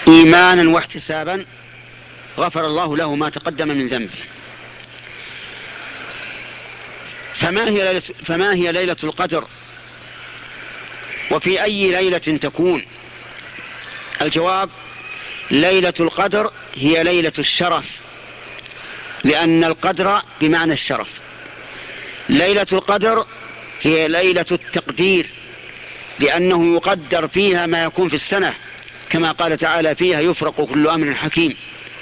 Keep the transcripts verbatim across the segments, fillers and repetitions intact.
إيمانا واحتسابا غفر الله له ما تقدم من ذنبه. فما هي ليلة, فما هي ليلة القدر وفي أي ليلة تكون؟ الجواب: ليلة القدر هي ليلة الشرف، لأن القدر بمعنى الشرف. ليلة القدر هي ليلة التقدير، لأنه يقدر فيها ما يكون في السنة، كما قال تعالى: فيها يفرق كل أمر حكيم.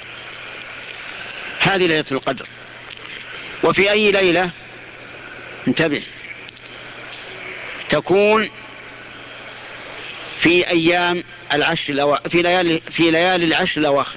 هذه ليلة القدر. وفي أي ليلة؟ انتبه، تكون في أيام العشر الأواخر، في ليالي, في ليالي العشر الأواخر،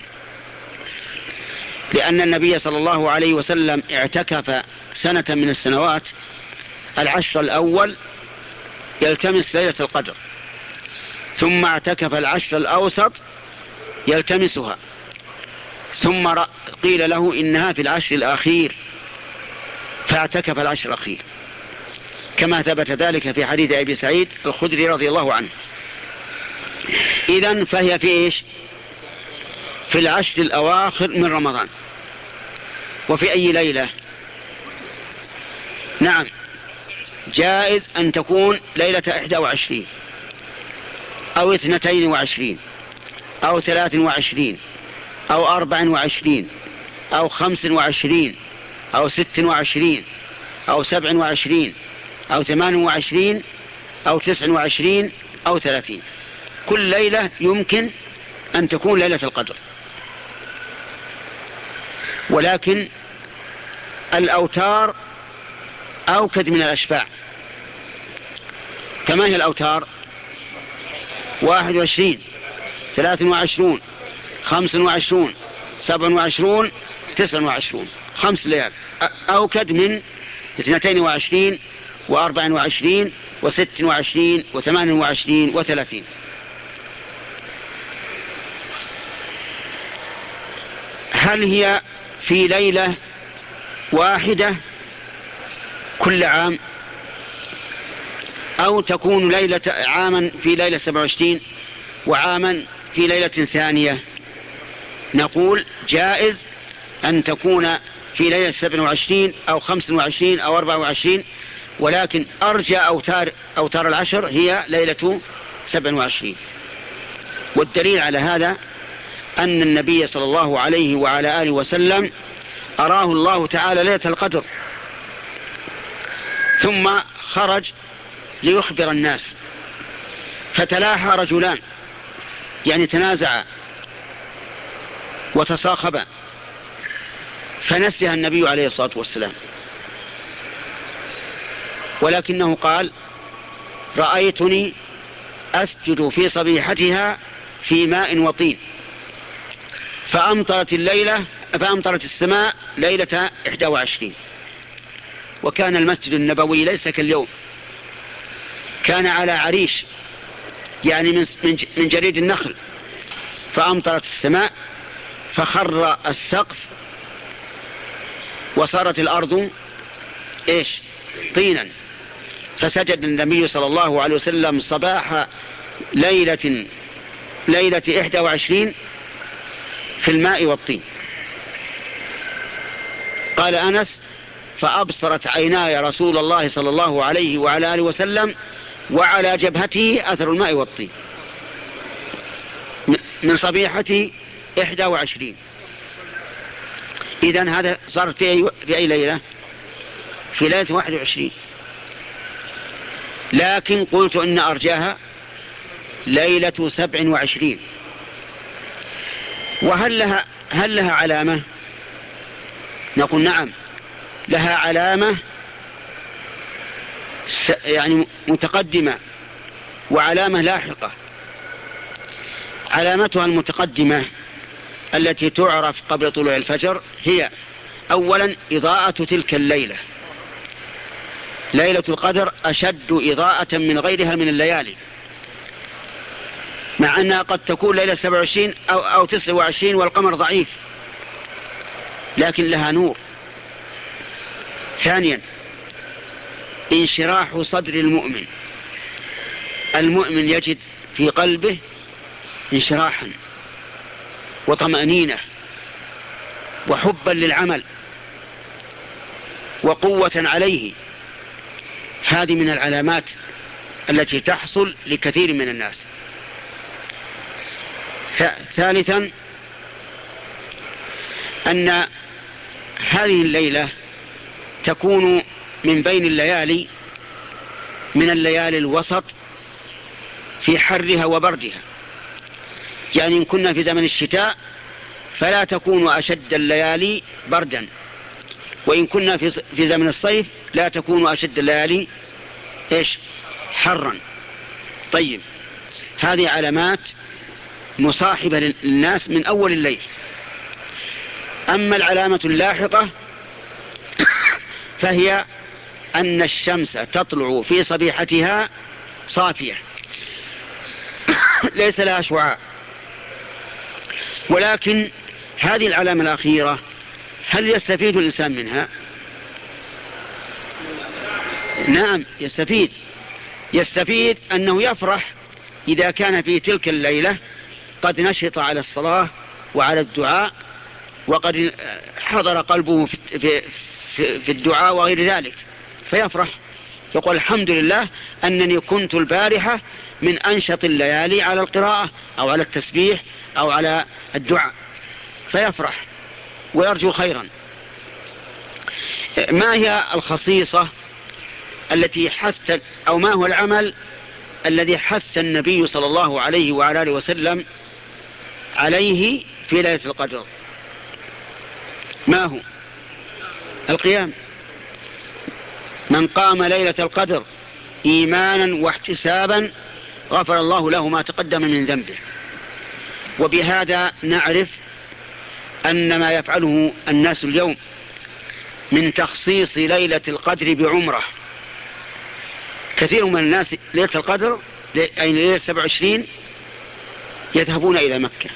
لأن النبي صلى الله عليه وسلم اعتكف سنة من السنوات العشر الأول يلتمس ليلة القدر، ثم اعتكف العشر الأوسط يلتمسها، ثم قيل له إنها في العشر الأخير فاعتكف العشر الأخير، كما ثبت ذلك في حديث أبي سعيد الخدري رضي الله عنه. إذن فهي في إيش؟ في العشر الأواخر من رمضان. وفي أي ليلة؟ نعم، جائز أن تكون ليلة إحدى وعشرين أو اثنتين وعشرين أو ثلاث وعشرين أو أربع وعشرين أو خمس وعشرين أو ست وعشرين أو سبع وعشرين أو ثمان وعشرين أو تسع وعشرين أو ثلاثين. كل ليلة يمكن أن تكون ليلة القدر. ولكن الأوتار أوكد من الأشفاع. كما هي الأوتار؟ واحد وعشرين، ثلاث وعشرون، خمس وعشرون، سبع وعشرون، تسع وعشرون. خمس ليال أوكد من اثنتين وعشرين وأربع وعشرين وست وعشرين وثمان وعشرين وثلاثين. هل هي في ليلة واحدة كل عام، أو تكون ليلة عاما في ليلة سبع وعشرين وعاما في ليلة ثانية؟ نقول جائز أن تكون في ليلة سبع وعشرين أو خمس وعشرين أو أربع وعشرين، ولكن أرجى أوتار, أوتار العشر هي ليلة سبع وعشرين. والدليل على هذا أن النبي صلى الله عليه وعلى آله وسلم أراه الله تعالى ليلة القدر، ثم خرج ليخبر الناس، فتلاحى رجلان يعني تنازعا وتصاخبا، فنسيها النبي عليه الصلاة والسلام، ولكنه قال: رأيتني أسجد في صبيحتها في ماء وطين، فأمطرت الليلة فأمطرت السماء ليلة إحدى وعشرين. وكان المسجد النبوي ليس كاليوم، كان على عريش يعني من جريد النخل، فأمطرت السماء فخر السقف وصارت الأرض إيش؟ طينا. فسجد النبي صلى الله عليه وسلم صباح ليلة ليلة إحدى وعشرين في الماء والطين. قال أنس: فأبصرت عيناي رسول الله صلى الله عليه وعلى آله وسلم وعلى جبهته أثر الماء والطين من صبيحة إحدى وعشرين. إذن هذا صارت في أي, في أي ليلة؟ في ليلة واحد وعشرين. لكن قلت إن أرجاها ليلة سبع وعشرين. وهل لها, هل لها علامة؟ نقول نعم، لها علامة يعني متقدمة وعلامة لاحقة. علامتها المتقدمة التي تعرف قبل طلوع الفجر هي: أولا إضاءة تلك الليلة. ليلة القدر أشد إضاءة من غيرها من الليالي، مع أنها قد تكون ليلة سبع وعشرين أو, أو تسع وعشرين والقمر ضعيف، لكن لها نور. ثانيا انشراح صدر المؤمن. المؤمن يجد في قلبه انشراحا وطمأنينة وحبا للعمل وقوة عليه. هذه من العلامات التي تحصل لكثير من الناس. ثالثا أن هذه الليلة تكون من بين الليالي، من الليالي الوسط في حرها وبردها. يعني إن كنا في زمن الشتاء فلا تكون أشد الليالي بردا، وإن كنا في زمن الصيف لا تكون أشد الليالي إيش حرا. طيب، هذه علامات مصاحبة للناس من أول الليل. أما العلامة اللاحقة فهي أن الشمس تطلع في صبيحتها صافية ليس لها شعاع. ولكن هذه العلامة الأخيرة هل يستفيد الإنسان منها؟ نعم يستفيد. يستفيد أنه يفرح إذا كان في تلك الليلة قد نشط على الصلاة وعلى الدعاء، وقد حضر قلبه في, في, في الدعاء وغير ذلك، فيفرح يقول الحمد لله أنني كنت البارحة من أنشط الليالي على القراءة أو على التسبيح أو على الدعاء، فيفرح ويرجو خيرا. ما هي الخصيصة التي حث أو ما هو العمل الذي حث النبي صلى الله عليه وعلى آله وسلم عليه في ليلة القدر؟ ما هو؟ القيام. من قام ليلة القدر إيمانا واحتسابا غفر الله له ما تقدم من ذنبه. وبهذا نعرف أن ما يفعله الناس اليوم من تخصيص ليلة القدر بعمرة. كثير من الناس ليلة القدر أي ليلة سبع وعشرين يذهبون إلى مكة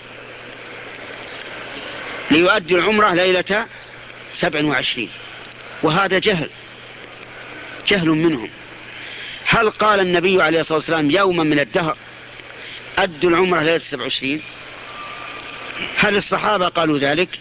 ليؤدي العمرة ليلة سبع وعشرين، وهذا جهل جهل منهم. هل قال النبي عليه الصلاة والسلام يوما من الدهر أدوا العمرة ليلة سبع وعشرين؟ هل الصحابة قالوا ذلك؟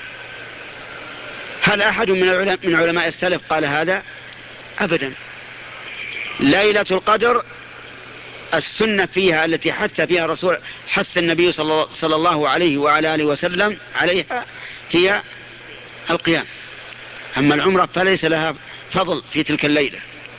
هل أحد من علماء السلف قال هذا؟ أبدا. ليلة القدر السنة فيها التي حث فيها الرسول حث النبي صلى الله عليه وعلى آله وسلم عليها هي القيام. أما العمرة فليس لها فضل في تلك الليلة.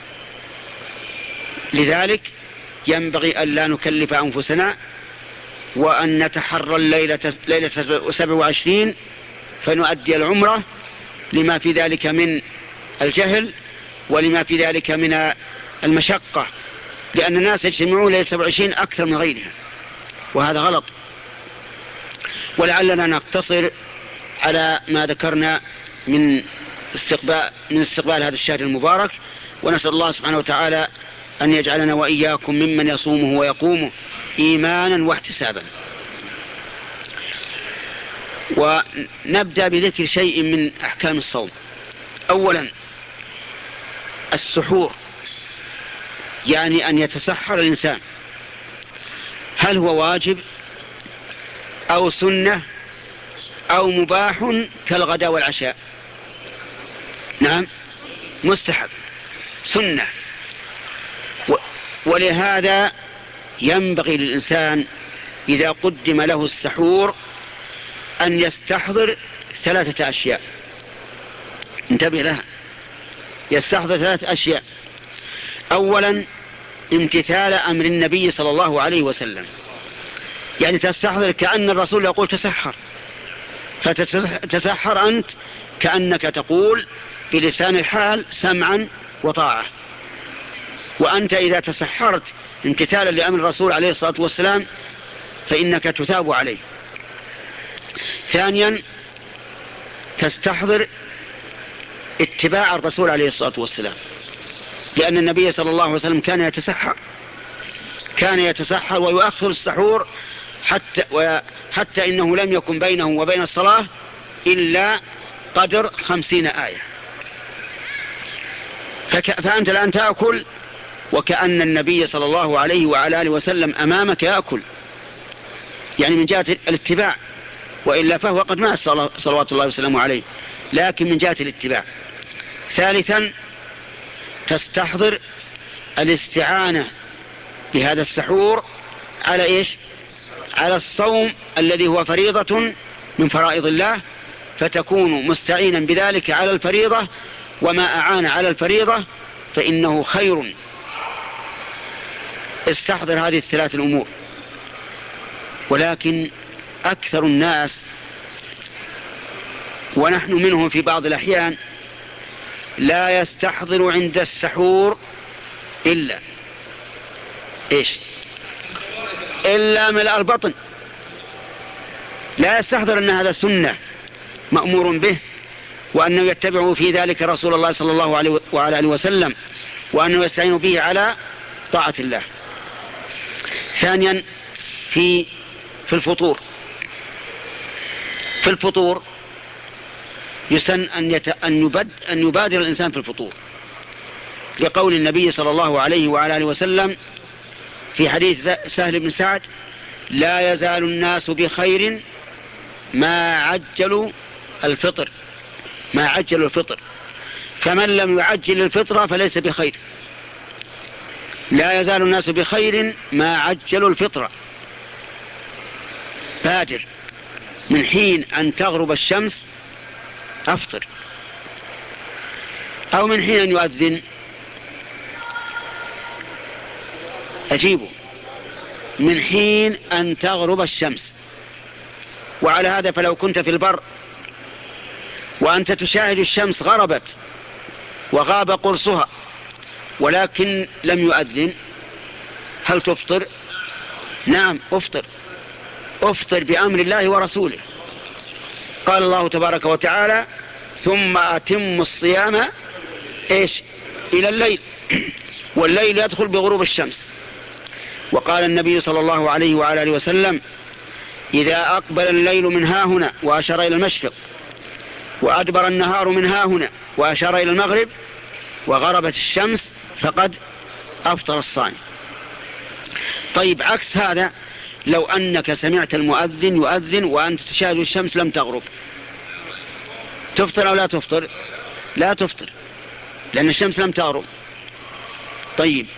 لذلك ينبغي أن لا نكلف أنفسنا وأن نتحرى الليلة ليلة سبع وعشرين فنؤدي العمرة، لما في ذلك من الجهل ولما في ذلك من المشقة، لأن الناس يجتمعون ليلة سبع وعشرين أكثر من غيرها، وهذا غلط. ولعلنا نقتصر على ما ذكرنا من استقبال من استقبال هذا الشهر المبارك، ونسأل الله سبحانه وتعالى أن يجعلنا وإياكم ممن يصومه ويقومه إيمانا واحتسابا. ونبدأ بذكر شيء من أحكام الصوم. أولا السحور، يعني أن يتسحر الإنسان، هل هو واجب أو سنة أو مباح كالغداء والعشاء؟ نعم مستحب سنة. ولهذا ينبغي للإنسان إذا قدم له السحور أن يستحضر ثلاثة أشياء، انتبه لها، يستحضر ثلاثة أشياء. أولا امتثال أمر النبي صلى الله عليه وسلم، يعني تستحضر كأن الرسول يقول تسحر، فتتسحر أنت كأنك تقول بلسان الحال سمعا وطاعة. وأنت إذا تسحرت امتثالا لأمر الرسول عليه الصلاة والسلام فإنك تثاب عليه. ثانيا تستحضر اتباع الرسول عليه الصلاة والسلام، لأن النبي صلى الله عليه وسلم كان يتسحر كان يتسحر ويؤخر السحور حتى, حتى إنه لم يكن بينه وبين الصلاة إلا قدر خمسين آية. فأنت الآن تأكل وكأن النبي صلى الله عليه وعلى آله وسلم أمامك يأكل، يعني من جهة الاتباع. وإلا فهو قد مات صلوات الله وسلامه عليه، لكن من جهة الاتباع. ثالثا تستحضر الاستعانة بهذا السحور على إيش؟ على الصوم الذي هو فريضة من فرائض الله، فتكون مستعينا بذلك على الفريضة، وما أعان على الفريضة فإنه خير. استحضر هذه الثلاث الأمور. ولكن أكثر الناس ونحن منهم في بعض الأحيان لا يستحضر عند السحور إلا إيش؟ إلا ملء البطن. لا يستحضر أن هذا سنة مأمور به، وأنه يتبع في ذلك رسول الله صلى الله عليه وعلى آله وسلم، وأنه يستعين به على طاعة الله. ثانيا في في الفطور في الفطور يسن أن, يت... أن, يبد... أن يبادر الإنسان في الفطور، لقول النبي صلى الله عليه وعلى آله وسلم في حديث سهل بن سعد: لا يزال الناس بخير ما عجلوا الفطر ما عجلوا الفطر فمن لم يعجل الفطر فليس بخير. لا يزال الناس بخير ما عجلوا الفطر. بادر من حين أن تغرب الشمس أفطر، أو من حين أن يؤذن أجيبه، من حين أن تغرب الشمس. وعلى هذا فلو كنت في البر وأنت تشاهد الشمس غربت وغاب قرصها ولكن لم يؤذن، هل تفطر؟ نعم أفطر أفطر بأمر الله ورسوله. قال الله تبارك وتعالى: ثم أتم الصيام إيش؟ إلى الليل، والليل يدخل بغروب الشمس. وقال النبي صلى الله عليه وعلى آله وسلم: إذا أقبل الليل من ها هنا وأشار إلى المشرق، وأدبر النهار من ها هنا وأشار إلى المغرب، وغربت الشمس، فقد أفطر الصائم. طيب عكس هذا، لو أنك سمعت المؤذن يؤذن وأنت تشاهد الشمس لم تغرب، تفطر أو لا تفطر؟ لا تفطر، لأن الشمس لم تغرب. طيب،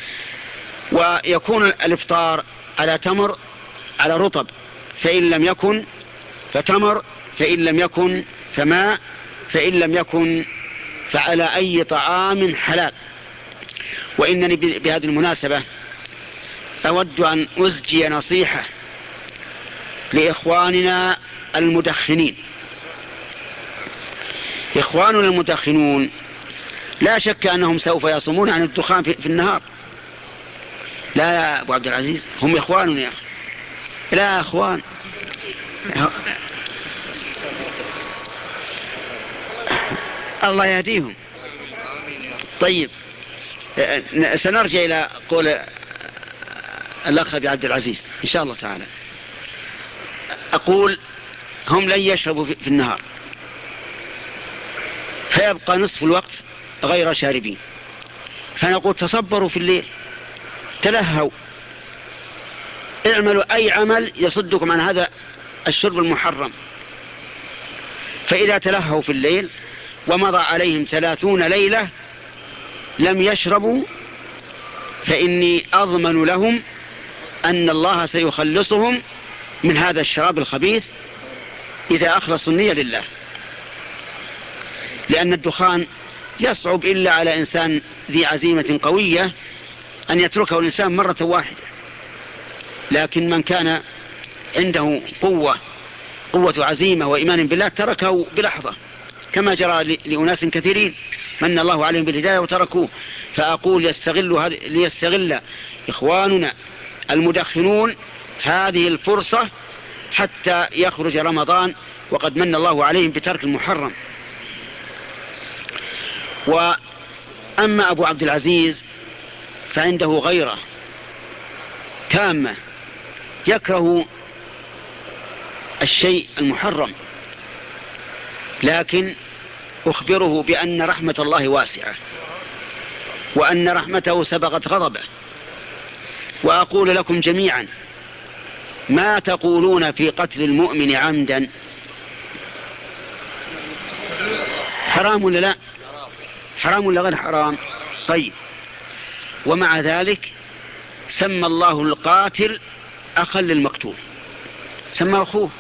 ويكون الإفطار على تمر، على رطب، فإن لم يكن فتمر، فإن لم يكن فماء، فإن لم يكن فعلى أي طعام حلال. وإنني بهذه المناسبة أود أن أزجي نصيحة لإخواننا المدخنين. إخواننا المدخنون لا شك أنهم سوف يصومون عن الدخان في النهار. لا يا أبو عبد العزيز، هم إخواننا يا أخي. لا يا أخوان، الله يهديهم. طيب، سنرجع إلى قول الأخ أبي عبد العزيز إن شاء الله تعالى. أقول هم لن يشربوا في النهار، فيبقى نصف الوقت غير شاربين، فنقول تصبروا في الليل، تلهوا، اعملوا أي عمل يصدكم عن هذا الشرب المحرم. فإذا تلهوا في الليل ومضى عليهم ثلاثون ليلة لم يشربوا، فإني أضمن لهم أن الله سيخلصهم من هذا الشراب الخبيث إذا أخلصوا النية لله. لأن الدخان يصعب إلا على إنسان ذي عزيمة قوية أن يتركه الإنسان مرة واحدة، لكن من كان عنده قوة قوة عزيمة وإيمان بالله تركه بلحظة، كما جرى لأناس كثيرين من الله عليهم بالهداية وتركوه. فأقول يستغل ليستغل إخواننا المدخنون هذه الفرصة حتى يخرج رمضان وقد من الله عليهم بترك المحرم. وأما أبو عبد العزيز فعنده غيرة تامة، يكره الشيء المحرم، لكن أخبره بأن رحمة الله واسعة وأن رحمته سبقت غضبه. وأقول لكم جميعا ما تقولون في قتل المؤمن عمدا؟ حرام ولا لا؟ حرام ولا غير حرام؟ طيب، ومع ذلك سمى الله القاتل أخا للمقتول، سمى أخوه.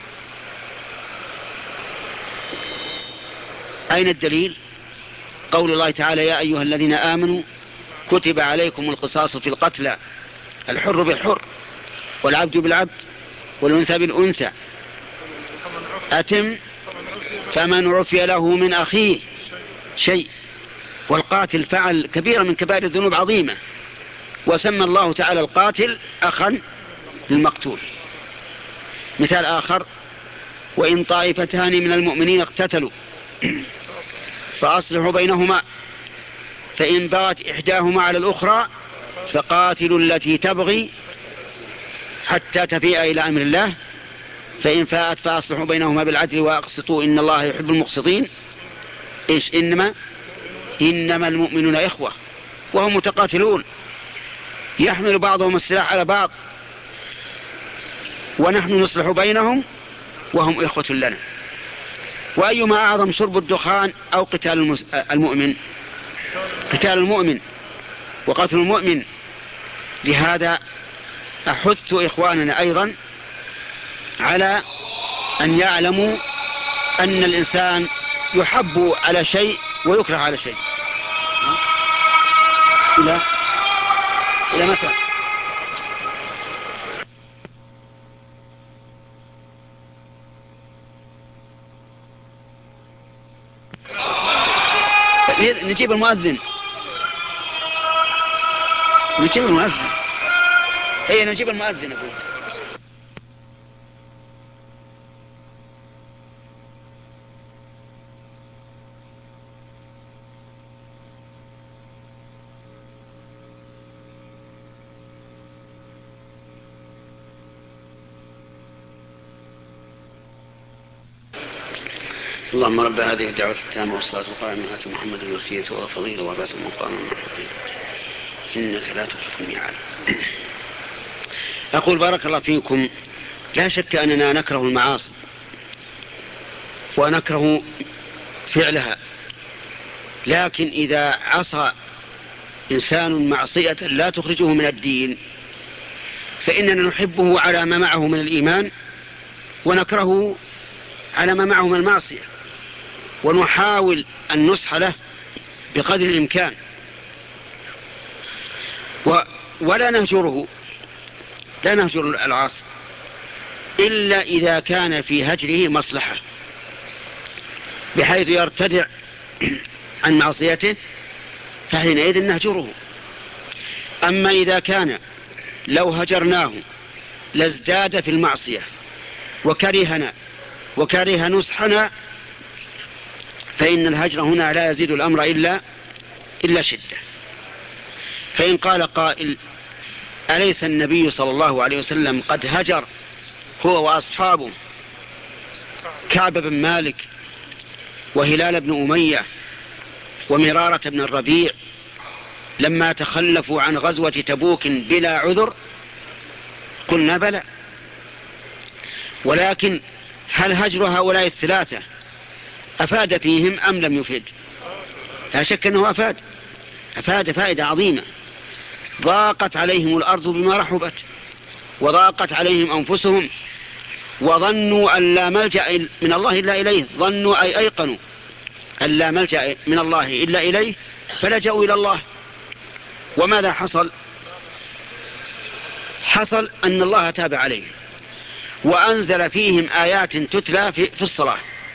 أين الدليل؟ قول الله تعالى: يا أيها الذين آمنوا كتب عليكم القصاص في القتلى، الحر بالحر والعبد بالعبد والأنثى بالأنثى، أتم فمن عفي له من أخيه شيء. والقاتل فعل كبيرة من كبائر الذنوب عظيمة، وسمى الله تعالى القاتل أخا للمقتول. مثال آخر: وإن طائفتان من المؤمنين اقتتلوا فأصلحوا بينهما فإن بغت إحداهما على الأخرى فقاتلوا التي تبغي حتى تفيء إلى أمر الله فإن فاءت فأصلحوا بينهما بالعدل وأقسطوا إن الله يحب المقسطين. إيش؟ إنما إنما المؤمنون إخوة، وهم متقاتلون يحمل بعضهم السلاح على بعض، ونحن نصلح بينهم وهم إخوة لنا. وأيما أعظم، شرب الدخان أو قتال المؤمن؟ قتال المؤمن وقتل المؤمن. لهذا أحث إخواننا أيضا على أن يعلموا أن الإنسان يحب على شيء ويكره على شيء. إلى إلى متى؟ نجيب المؤذن نجيب المؤذن هي نجيب المؤذن أقول. اللهم رب هذه الدعوة التامة والصلاة القائمة آت محمد الوسيلة والفضيلة وبعث المقام المحمود إنك لا تخلف الميعاد. أقول بارك الله فيكم، لا شك أننا نكره المعاصي ونكره فعلها، لكن إذا عصى إنسان معصية لا تخرجه من الدين فإننا نحبه على ما معه من الإيمان ونكرهه على ما معه من المعصية، ونحاول النصح له بقدر الإمكان، و ولا نهجره لا نهجر العاصي إلا إذا كان في هجره مصلحة بحيث يرتدع عن معصيته، فحينئذ نهجره. أما إذا كان لو هجرناه لازداد في المعصية وكرهنا وكره نصحنا فإن الهجر هنا لا يزيد الأمر إلا إلا شدة. فإن قال قائل: أليس النبي صلى الله عليه وسلم قد هجر هو وأصحابه كعب بن مالك وهلال بن أمية ومرارة بن الربيع لما تخلفوا عن غزوة تبوك بلا عذر؟ قلنا بلى، ولكن هل هجر هؤلاء الثلاثة أفاد فيهم أم لم يفيد؟ لا شك أنه أفاد أفاد فائدة عظيمة. ضاقت عليهم الأرض بما رحبت وضاقت عليهم أنفسهم وظنوا أن لا ملجأ من الله إلا إليه، ظنوا أي أيقنوا أن لا ملجأ من الله إلا إليه فلجأوا إلى الله. وماذا حصل؟ حصل أن الله تاب عليهم وأنزل فيهم آيات تتلى في, في الصلاة.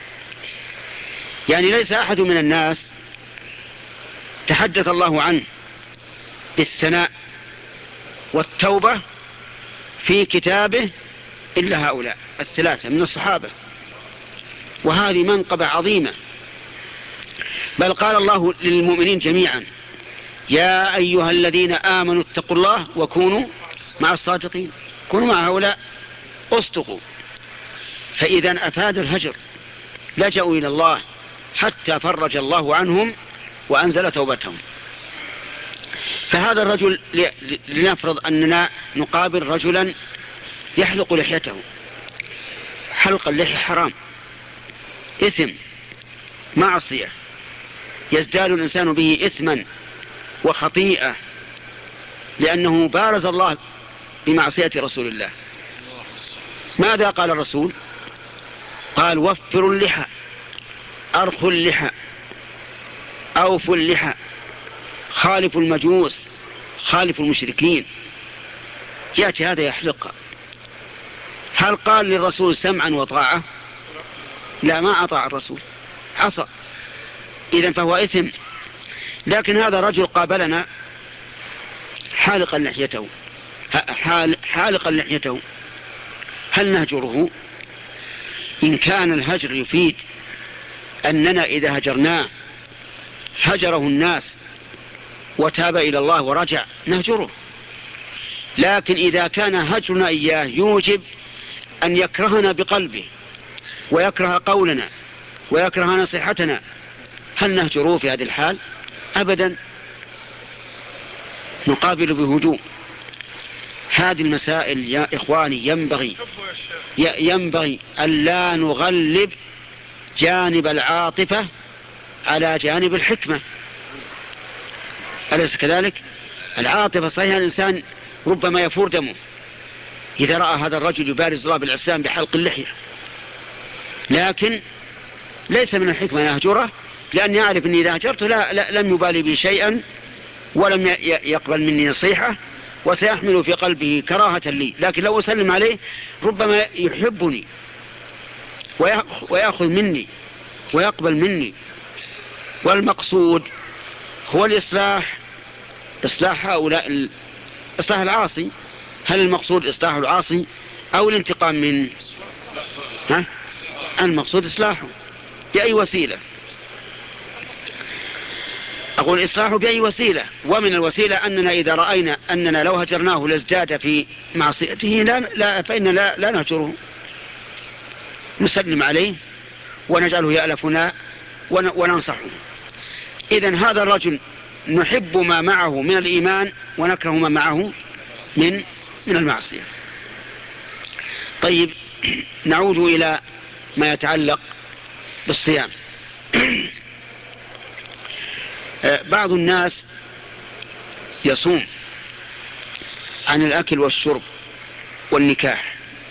يعني ليس أحد من الناس تحدث الله عنه بالثناء والتوبة في كتابه إلا هؤلاء الثلاثة من الصحابة، وهذه منقبة عظيمة. بل قال الله للمؤمنين جميعا: يا أيها الذين آمنوا اتقوا الله وكونوا مع الصادقين، كونوا مع هؤلاء، اصدقوا. فإذا أفاد الهجر، لجأوا إلى الله حتى فرج الله عنهم وأنزل توبتهم. فهذا الرجل، لنفرض أننا نقابل رجلا يحلق لحيته. حلق اللحية حرام، إثم، معصية، يزداد الإنسان به إثما وخطيئة، لأنه بارز الله بمعصية رسول الله. ماذا قال الرسول؟ قال وفروا اللحى، أرخوا اللحى، أوفوا اللحى، خالفوا المجوس، خالفوا المشركين. يأتي هذا يحلق. هل قال للرسول سمعا وطاعة؟ لا، ما أطاع الرسول، عصى، إذن فهو إثم. لكن هذا رجل قابلنا حالقا لحيته حالقا لحيته هل نهجره؟ إن كان الهجر يفيد أننا إذا هجرناه هجره الناس وتاب إلى الله ورجع، نهجره. لكن إذا كان هجرنا إياه يوجب أن يكرهنا بقلبه ويكره قولنا ويكره نصيحتنا، هل نهجره في هذه الحال؟ أبدا، نقابل بهدوء. هذه المسائل يا إخواني ينبغي ينبغي ألا نغلب جانب العاطفة على جانب الحكمة، أليس كذلك؟ العاطفة صحيح الإنسان ربما يفور دمه إذا رأى هذا الرجل يبارز الله بالعصيان بحلق اللحية، لكن ليس من الحكمة نهجره، لأن يعرف أني إذا هجرته لا, لا لم يبالي بي شيئا ولم يقبل مني نصيحة، وسيحمل في قلبه كراهة لي. لكن لو أسلم عليه ربما يحبني ويأخذ مني ويقبل مني. والمقصود هو الإصلاح، إصلاح هؤلاء، إصلاح العاصي. هل المقصود إصلاح العاصي أو الانتقام منه؟ ها؟ المقصود إصلاحه بأي وسيلة. أقول إصلاحه بأي وسيلة، ومن الوسيلة أننا إذا رأينا أننا لو هجرناه لازداد في معصيته لا لا فإن لا, لا نهجره، نسلم عليه ونجعله يألفنا وننصحه. إذن هذا الرجل نحب ما معه من الإيمان ونكره ما معه من من المعصية. طيب، نعود إلى ما يتعلق بالصيام. بعض الناس يصوم عن الأكل والشرب والنكاح،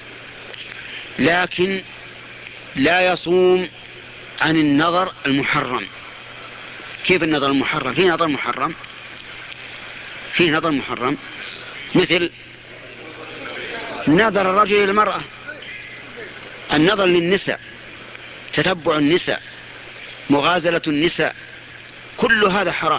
لكن لا يصوم عن النظر المحرم. كيف النظر المحرم؟ في نظر محرم، في نظر محرم مثل نظر الرجل إلى المرأة، النظر للنساء، تتبع النساء، مغازلة النساء، كل هذا حرام،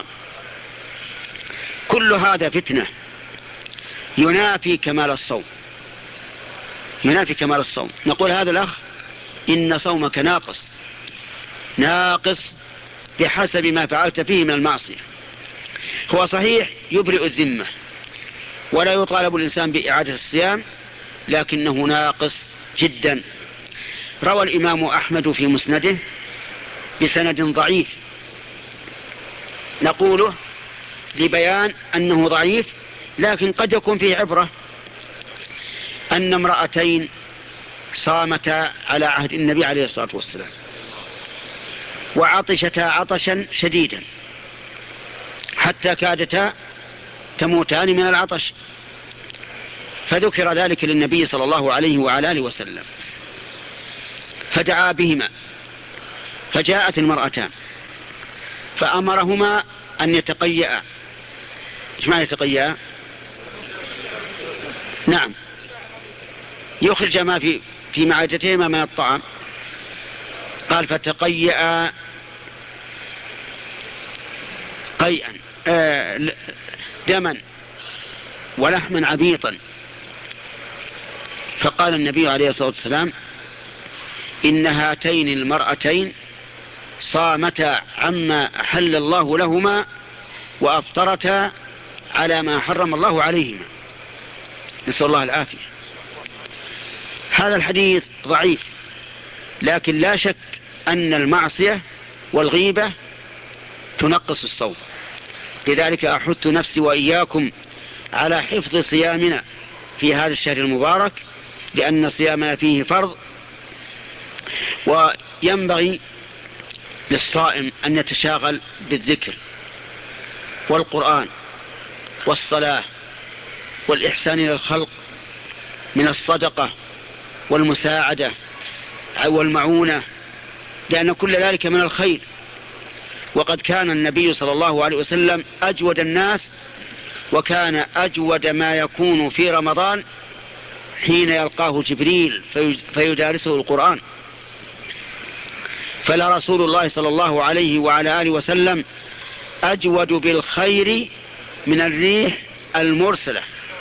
كل هذا فتنة ينافي كمال الصوم، ينافي كمال الصوم. نقول هذا الأخ إن صومك ناقص، ناقص بحسب ما فعلت فيه من المعصية. هو صحيح يبرئ الذمة ولا يطالب الإنسان بإعادة الصيام، لكنه ناقص جدا. روى الإمام أحمد في مسنده بسند ضعيف، نقوله لبيان أنه ضعيف لكن قد يكون فيه عبرة، أن امرأتين صامتا على عهد النبي عليه الصلاة والسلام وعطشتا عطشا شديدا حتى كادتا تموتان من العطش، فذكر ذلك للنبي صلى الله عليه وعلى آله وسلم فدعا بهما، فجاءت المرأتان فأمرهما أن يتقيأ. ايش معنى يتقيأ؟ نعم، يخرج ما في في معدتهما من الطعام. قال فتقيأ قيئا آه دما ولحما عبيطا. فقال النبي عليه الصلاة والسلام إن هاتين المرأتين صامتا عما أحل الله لهما وأفطرتا على ما حرم الله عليهما، نسأل الله العافية. هذا الحديث ضعيف، لكن لا شك أن المعصية والغيبة تنقص الصوم. لذلك أحث نفسي وإياكم على حفظ صيامنا في هذا الشهر المبارك لأن صيامنا فيه فرض. وينبغي للصائم أن يتشاغل بالذكر والقرآن والصلاة والإحسان إلى الخلق من الصدقة والمساعدة والمعونة، لأن كل ذلك من الخير. وقد كان النبي صلى الله عليه وسلم أجود الناس، وكان أجود ما يكون في رمضان حين يلقاه جبريل فيدارسه القرآن. فلرسول الله صلى الله عليه وعلى آله وسلم أجود بالخير من الريح المرسلة.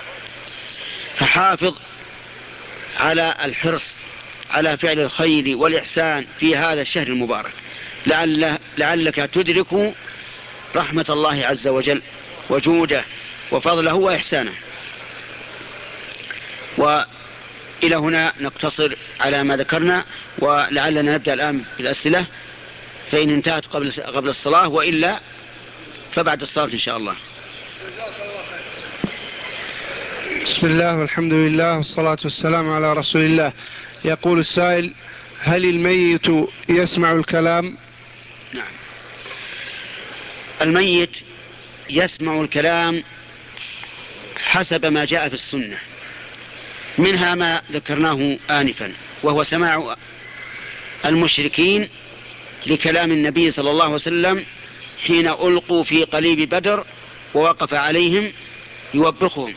فحافظ على الحرص على فعل الخير والإحسان في هذا الشهر المبارك، لعل لعلك تدرك رحمة الله عز وجل وجوده وفضله وإحسانه. وإلى هنا نقتصر على ما ذكرنا، ولعلنا نبدأ الآن بالأسئلة، فإن انتهت قبل قبل الصلاة، وإلا فبعد الصلاة إن شاء الله. بسم الله والحمد لله والصلاة والسلام على رسول الله. يقول السائل: هل الميت يسمع الكلام؟ نعم، الميت يسمع الكلام حسب ما جاء في السنة، منها ما ذكرناه آنفا، وهو سماع المشركين لكلام النبي صلى الله عليه وسلم حين ألقوا في قليب بدر ووقف عليهم يوبخهم،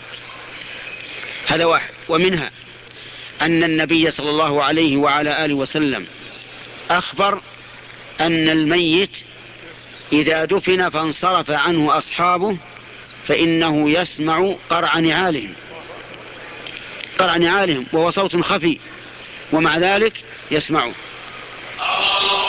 هذا واحد. ومنها أن النبي صلى الله عليه وعلى آله وسلم أخبر أن الميت إذا دفن فانصرف عنه أصحابه فإنه يسمع قرع نعالهم قرع نعالهم وهو صوت خفي، ومع ذلك يسمعه.